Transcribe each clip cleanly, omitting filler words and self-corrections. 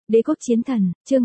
Đế quốc chiến thần, chương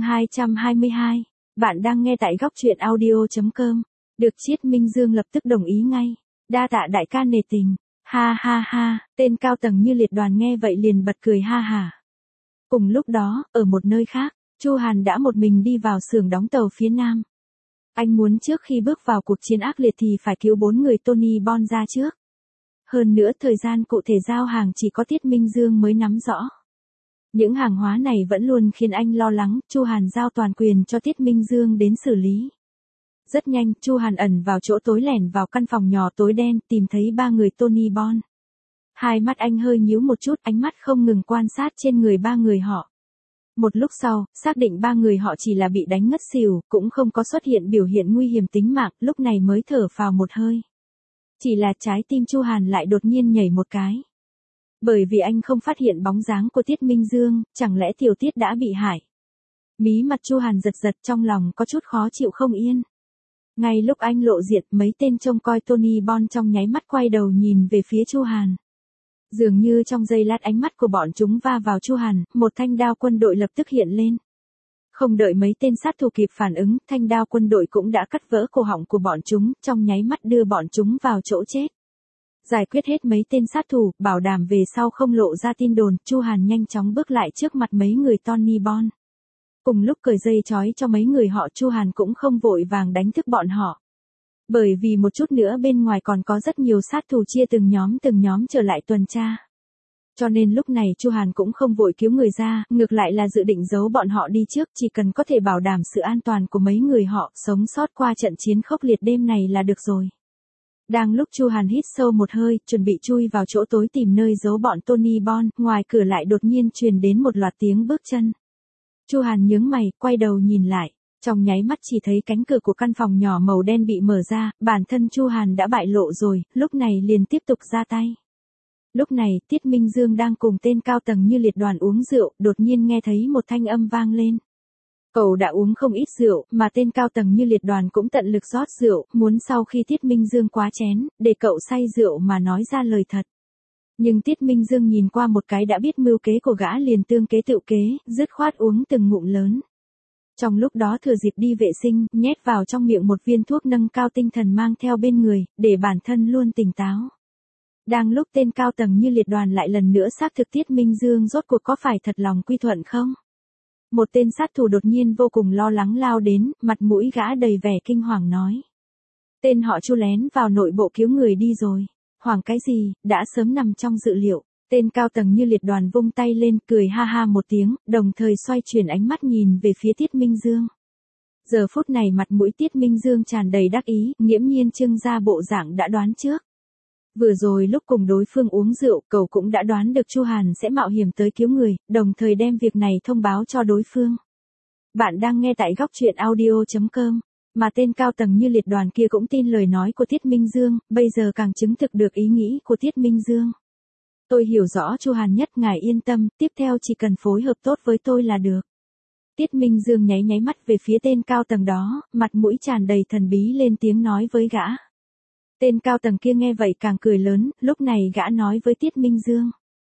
222. Bạn đang nghe tại góc truyện audio.com. Được Triết Minh Dương lập tức đồng ý ngay. Đa tạ đại ca nể tình. Ha ha ha, tên cao tầng như liệt đoàn nghe vậy liền bật cười ha hả. Cùng lúc đó, ở một nơi khác, Chu Hàn đã một mình đi vào xưởng đóng tàu phía nam. Anh muốn trước khi bước vào cuộc chiến ác liệt thì phải cứu 4 người Tony Bon ra trước. Hơn nữa thời gian cụ thể giao hàng chỉ có Tiết Minh Dương mới nắm rõ. Những hàng hóa này vẫn luôn khiến anh lo lắng, Chu Hàn giao toàn quyền cho Tiết Minh Dương đến xử lý. Rất nhanh, Chu Hàn ẩn vào chỗ tối lẻn vào căn phòng nhỏ tối đen, tìm thấy 3 người Tony Bon. Hai mắt anh hơi nhíu một chút, ánh mắt không ngừng quan sát trên người 3 người họ. Một lúc sau, xác định 3 người họ chỉ là bị đánh ngất xỉu, cũng không có xuất hiện biểu hiện nguy hiểm tính mạng, lúc này mới thở phào một hơi. Chỉ là trái tim Chu Hàn lại đột nhiên nhảy một cái. Bởi vì anh không phát hiện bóng dáng của Tiết Minh Dương, chẳng lẽ Tiểu Tiết đã bị hại. Mí mặt Chu Hàn giật giật, trong lòng có chút khó chịu không yên. Ngay lúc anh lộ diện, mấy tên trông coi Tony Bon trong nháy mắt quay đầu nhìn về phía Chu Hàn. Dường như trong giây lát ánh mắt của bọn chúng va vào Chu Hàn, một thanh đao quân đội lập tức hiện lên. Không đợi mấy tên sát thủ kịp phản ứng, thanh đao quân đội cũng đã cắt vỡ cổ họng của bọn chúng, trong nháy mắt đưa bọn chúng vào chỗ chết. Giải quyết hết mấy tên sát thủ, bảo đảm về sau không lộ ra tin đồn, Chu Hàn nhanh chóng bước lại trước mặt mấy người Tony Bon. Cùng lúc cởi dây trói cho mấy người họ, Chu Hàn cũng không vội vàng đánh thức bọn họ. Bởi vì một chút nữa bên ngoài còn có rất nhiều sát thủ chia từng nhóm trở lại tuần tra. Cho nên lúc này Chu Hàn cũng không vội cứu người ra, ngược lại là dự định giấu bọn họ đi trước, chỉ cần có thể bảo đảm sự an toàn của mấy người họ, sống sót qua trận chiến khốc liệt đêm này là được rồi. Đang lúc Chu Hàn hít sâu một hơi, chuẩn bị chui vào chỗ tối tìm nơi giấu bọn Tony Bon, ngoài cửa lại đột nhiên truyền đến một loạt tiếng bước chân. Chu Hàn nhướng mày, quay đầu nhìn lại, trong nháy mắt chỉ thấy cánh cửa của căn phòng nhỏ màu đen bị mở ra, bản thân Chu Hàn đã bại lộ rồi, lúc này liền tiếp tục ra tay. Lúc này, Tiết Minh Dương đang cùng tên cao tầng như liệt đoàn uống rượu, đột nhiên nghe thấy một thanh âm vang lên. Cậu đã uống không ít rượu, mà tên cao tầng như liệt đoàn cũng tận lực rót rượu, muốn sau khi Tiết Minh Dương quá chén, để cậu say rượu mà nói ra lời thật. Nhưng Tiết Minh Dương nhìn qua một cái đã biết mưu kế của gã liền tương kế tự kế, dứt khoát uống từng ngụm lớn. Trong lúc đó thừa dịp đi vệ sinh, nhét vào trong miệng một viên thuốc nâng cao tinh thần mang theo bên người, để bản thân luôn tỉnh táo. Đang lúc tên cao tầng như liệt đoàn lại lần nữa xác thực Tiết Minh Dương rốt cuộc có phải thật lòng quy thuận không? Một tên sát thủ đột nhiên vô cùng lo lắng lao đến, mặt mũi gã đầy vẻ kinh hoàng nói. Tên họ Chu lén vào nội bộ cứu người đi rồi. Hoảng cái gì, đã sớm nằm trong dự liệu. Tên cao tầng như liệt đoàn vung tay lên, cười ha ha một tiếng, đồng thời xoay chuyển ánh mắt nhìn về phía Tiết Minh Dương. Giờ phút này mặt mũi Tiết Minh Dương tràn đầy đắc ý, nghiễm nhiên trưng ra bộ dạng đã đoán trước. Vừa rồi lúc cùng đối phương uống rượu, cậu cũng đã đoán được Chu Hàn sẽ mạo hiểm tới cứu người, đồng thời đem việc này thông báo cho đối phương. Bạn đang nghe tại góc truyện audio.com, mà tên cao tầng như liệt đoàn kia cũng tin lời nói của Tiết Minh Dương, bây giờ càng chứng thực được ý nghĩ của Tiết Minh Dương. Tôi hiểu rõ Chu Hàn nhất, ngài yên tâm, tiếp theo chỉ cần phối hợp tốt với tôi là được. Tiết Minh Dương nháy nháy mắt về phía tên cao tầng đó, mặt mũi tràn đầy thần bí lên tiếng nói với gã. Tên cao tầng kia nghe vậy càng cười lớn, lúc này gã nói với Tiết Minh Dương.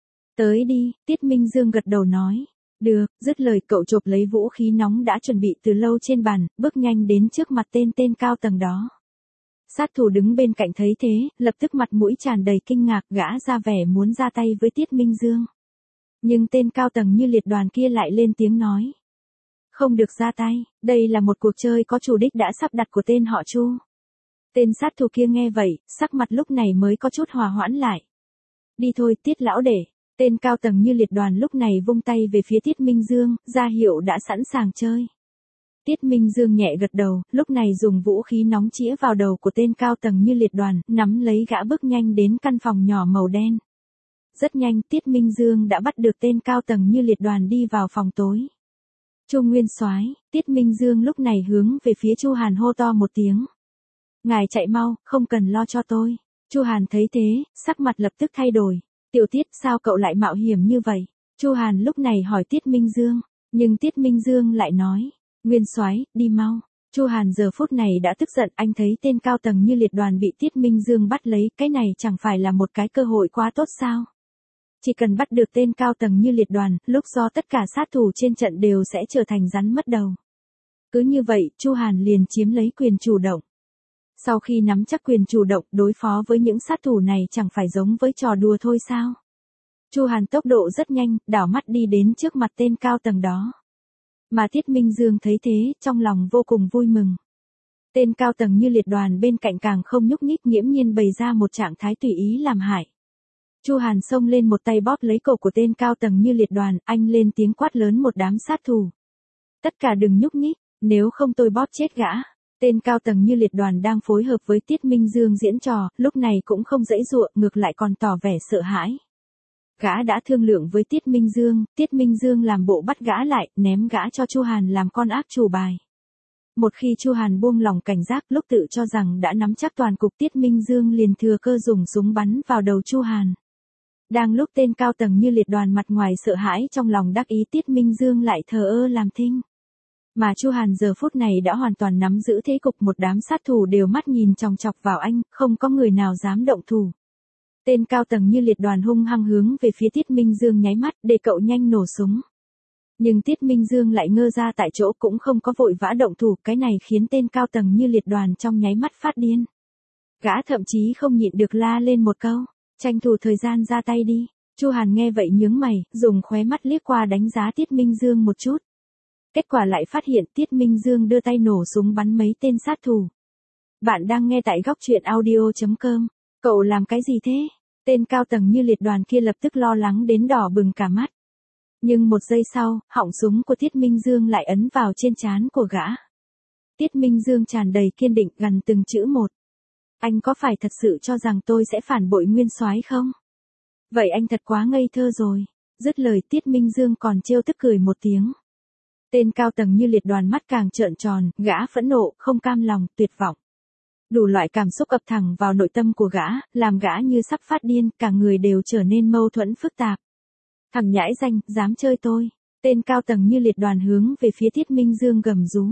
Tới đi, Tiết Minh Dương gật đầu nói. Được, dứt lời cậu chộp lấy vũ khí nóng đã chuẩn bị từ lâu trên bàn, bước nhanh đến trước mặt tên cao tầng đó. Sát thủ đứng bên cạnh thấy thế, lập tức mặt mũi tràn đầy kinh ngạc, gã ra vẻ muốn ra tay với Tiết Minh Dương. Nhưng tên cao tầng như liệt đoàn kia lại lên tiếng nói. Không được ra tay, đây là một cuộc chơi có chủ đích đã sắp đặt của tên họ Chu. Tên sát thủ kia nghe vậy, sắc mặt lúc này mới có chút hòa hoãn lại. Đi thôi Tiết lão đệ. Tên cao tầng như liệt đoàn lúc này vung tay về phía Tiết Minh Dương, ra hiệu đã sẵn sàng chơi. Tiết Minh Dương nhẹ gật đầu, lúc này dùng vũ khí nóng chĩa vào đầu của tên cao tầng như liệt đoàn, nắm lấy gã bước nhanh đến căn phòng nhỏ màu đen. Rất nhanh Tiết Minh Dương đã bắt được tên cao tầng như liệt đoàn đi vào phòng tối. Chu Nguyên Soái, Tiết Minh Dương lúc này hướng về phía Chu Hàn hô to một tiếng. Ngài chạy mau, không cần lo cho tôi. Chu Hàn thấy thế, sắc mặt lập tức thay đổi. Tiểu Tiết, sao cậu lại mạo hiểm như vậy? Chu Hàn lúc này hỏi Tiết Minh Dương, nhưng Tiết Minh Dương lại nói, Nguyên Soái, đi mau. Chu Hàn giờ phút này đã tức giận, anh thấy tên cao tầng như liệt đoàn bị Tiết Minh Dương bắt lấy, cái này chẳng phải là một cái cơ hội quá tốt sao? Chỉ cần bắt được tên cao tầng như Liệt Đoàn, lúc do tất cả sát thủ trên trận đều sẽ trở thành rắn mất đầu. Cứ như vậy, Chu Hàn liền chiếm lấy quyền chủ động. Sau khi nắm chắc quyền chủ động, đối phó với những sát thủ này chẳng phải giống với trò đùa thôi sao? Chu Hàn tốc độ rất nhanh, đảo mắt đi đến trước mặt tên cao tầng đó. Mà Tiết Minh Dương thấy thế, trong lòng vô cùng vui mừng. Tên cao tầng như Liệt Đoàn bên cạnh càng không nhúc nhích, nghiễm nhiên bày ra một trạng thái tùy ý làm hại. Chu Hàn xông lên một tay bóp lấy cổ của tên cao tầng như Liệt Đoàn, anh lên tiếng quát lớn một đám sát thủ. Tất cả đừng nhúc nhích, nếu không tôi bóp chết gã. Tên cao tầng như Liệt Đoàn đang phối hợp với Tiết Minh Dương diễn trò, lúc này cũng không giãy giụa, ngược lại còn tỏ vẻ sợ hãi. Gã đã thương lượng với Tiết Minh Dương làm bộ bắt gã lại, ném gã cho Chu Hàn làm con ác chủ bài. Một khi Chu Hàn buông lỏng cảnh giác, lúc tự cho rằng đã nắm chắc toàn cục, Tiết Minh Dương liền thừa cơ dùng súng bắn vào đầu Chu Hàn. Đang lúc tên cao tầng như Liệt Đoàn mặt ngoài sợ hãi, trong lòng đắc ý, Tiết Minh Dương lại thờ ơ làm thinh. Mà Chu Hàn giờ phút này đã hoàn toàn nắm giữ thế cục, một đám sát thủ đều mắt nhìn chòng chọc vào anh, không có người nào dám động thủ. Tên cao tầng như Liệt Đoàn hung hăng hướng về phía Tiết Minh Dương nháy mắt, để cậu nhanh nổ súng. Nhưng Tiết Minh Dương lại ngơ ra tại chỗ, cũng không có vội vã động thủ, cái này khiến tên cao tầng như Liệt Đoàn trong nháy mắt phát điên. Gã thậm chí không nhịn được la lên một câu, tranh thủ thời gian ra tay đi. Chu Hàn nghe vậy nhướng mày, dùng khóe mắt liếc qua đánh giá Tiết Minh Dương một chút. Kết quả lại phát hiện Tiết Minh Dương đưa tay nổ súng bắn mấy tên sát thủ. Bạn đang nghe tại góc truyện audio.com. Cậu làm cái gì thế? Tên cao tầng như Liệt Đoàn kia lập tức lo lắng đến đỏ bừng cả mắt. Nhưng một giây sau, họng súng của Tiết Minh Dương lại ấn vào trên trán của gã. Tiết Minh Dương tràn đầy kiên định, gằn từng chữ một. Anh có phải thật sự cho rằng tôi sẽ phản bội Nguyên Soái không? Vậy anh thật quá ngây thơ rồi. Dứt lời, Tiết Minh Dương còn trêu tức cười một tiếng. Tên cao tầng như Liệt Đoàn mắt càng trợn tròn, gã phẫn nộ, không cam lòng, tuyệt vọng. Đủ loại cảm xúc ập thẳng vào nội tâm của gã, làm gã như sắp phát điên, cả người đều trở nên mâu thuẫn phức tạp. Thằng nhãi danh, dám chơi tôi. Tên cao tầng như Liệt Đoàn hướng về phía Tiết Minh Dương gầm rú.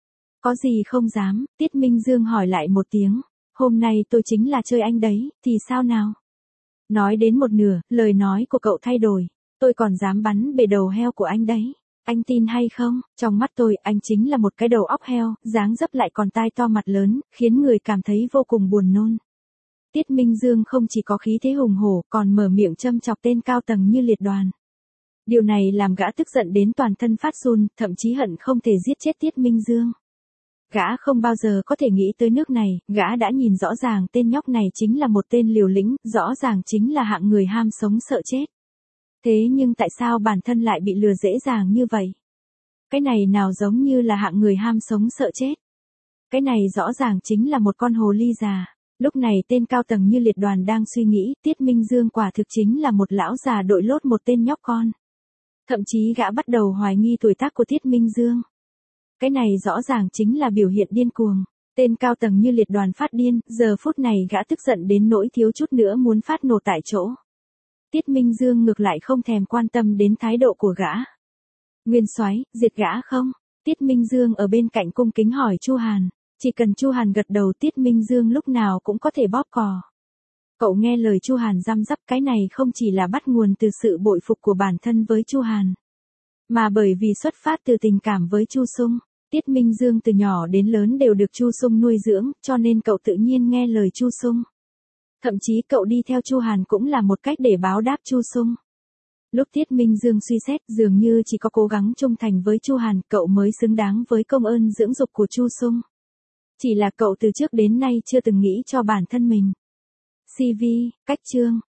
Có gì không dám? Tiết Minh Dương hỏi lại một tiếng. Hôm nay tôi chính là chơi anh đấy, thì sao nào? Nói đến một nửa, lời nói của cậu thay đổi. Tôi còn dám bắn bể đầu heo của anh đấy. Anh tin hay không? Trong mắt tôi, anh chính là một cái đầu óc heo, dáng dấp lại còn tai to mặt lớn, khiến người cảm thấy vô cùng buồn nôn. Tiết Minh Dương không chỉ có khí thế hùng hổ, còn mở miệng châm chọc tên cao tầng như Liệt Đoàn. Điều này làm gã tức giận đến toàn thân phát run, thậm chí hận không thể giết chết Tiết Minh Dương. Gã không bao giờ có thể nghĩ tới nước này, gã đã nhìn rõ ràng tên nhóc này chính là một tên liều lĩnh, rõ ràng chính là hạng người ham sống sợ chết. Thế nhưng tại sao bản thân lại bị lừa dễ dàng như vậy? Cái này nào giống như là hạng người ham sống sợ chết. Cái này rõ ràng chính là một con hồ ly già. Lúc này tên cao tầng như Liệt Đoàn đang suy nghĩ, Tiết Minh Dương quả thực chính là một lão già đội lốt một tên nhóc con. Thậm chí gã bắt đầu hoài nghi tuổi tác của Tiết Minh Dương. Cái này rõ ràng chính là biểu hiện điên cuồng. Tên cao tầng như Liệt Đoàn phát điên, giờ phút này gã tức giận đến nỗi thiếu chút nữa muốn phát nổ tại chỗ. Tiết Minh Dương ngược lại không thèm quan tâm đến thái độ của gã. Nguyên Soái, diệt gã không? Tiết Minh Dương ở bên cạnh cung kính hỏi Chu Hàn. Chỉ cần Chu Hàn gật đầu, Tiết Minh Dương lúc nào cũng có thể bóp cò. Cậu nghe lời Chu Hàn răm rắp, cái này không chỉ là bắt nguồn từ sự bội phục của bản thân với Chu Hàn, mà bởi vì xuất phát từ tình cảm với Chu Sung. Tiết Minh Dương từ nhỏ đến lớn đều được Chu Sung nuôi dưỡng, cho nên cậu tự nhiên nghe lời Chu Sung. Thậm chí cậu đi theo Chu Hàn cũng là một cách để báo đáp Chu Sung. Lúc Tiết Minh Dương suy xét, dường như chỉ có cố gắng trung thành với Chu Hàn, cậu mới xứng đáng với công ơn dưỡng dục của Chu Sung. Chỉ là cậu từ trước đến nay chưa từng nghĩ cho bản thân mình. CV, cách chương.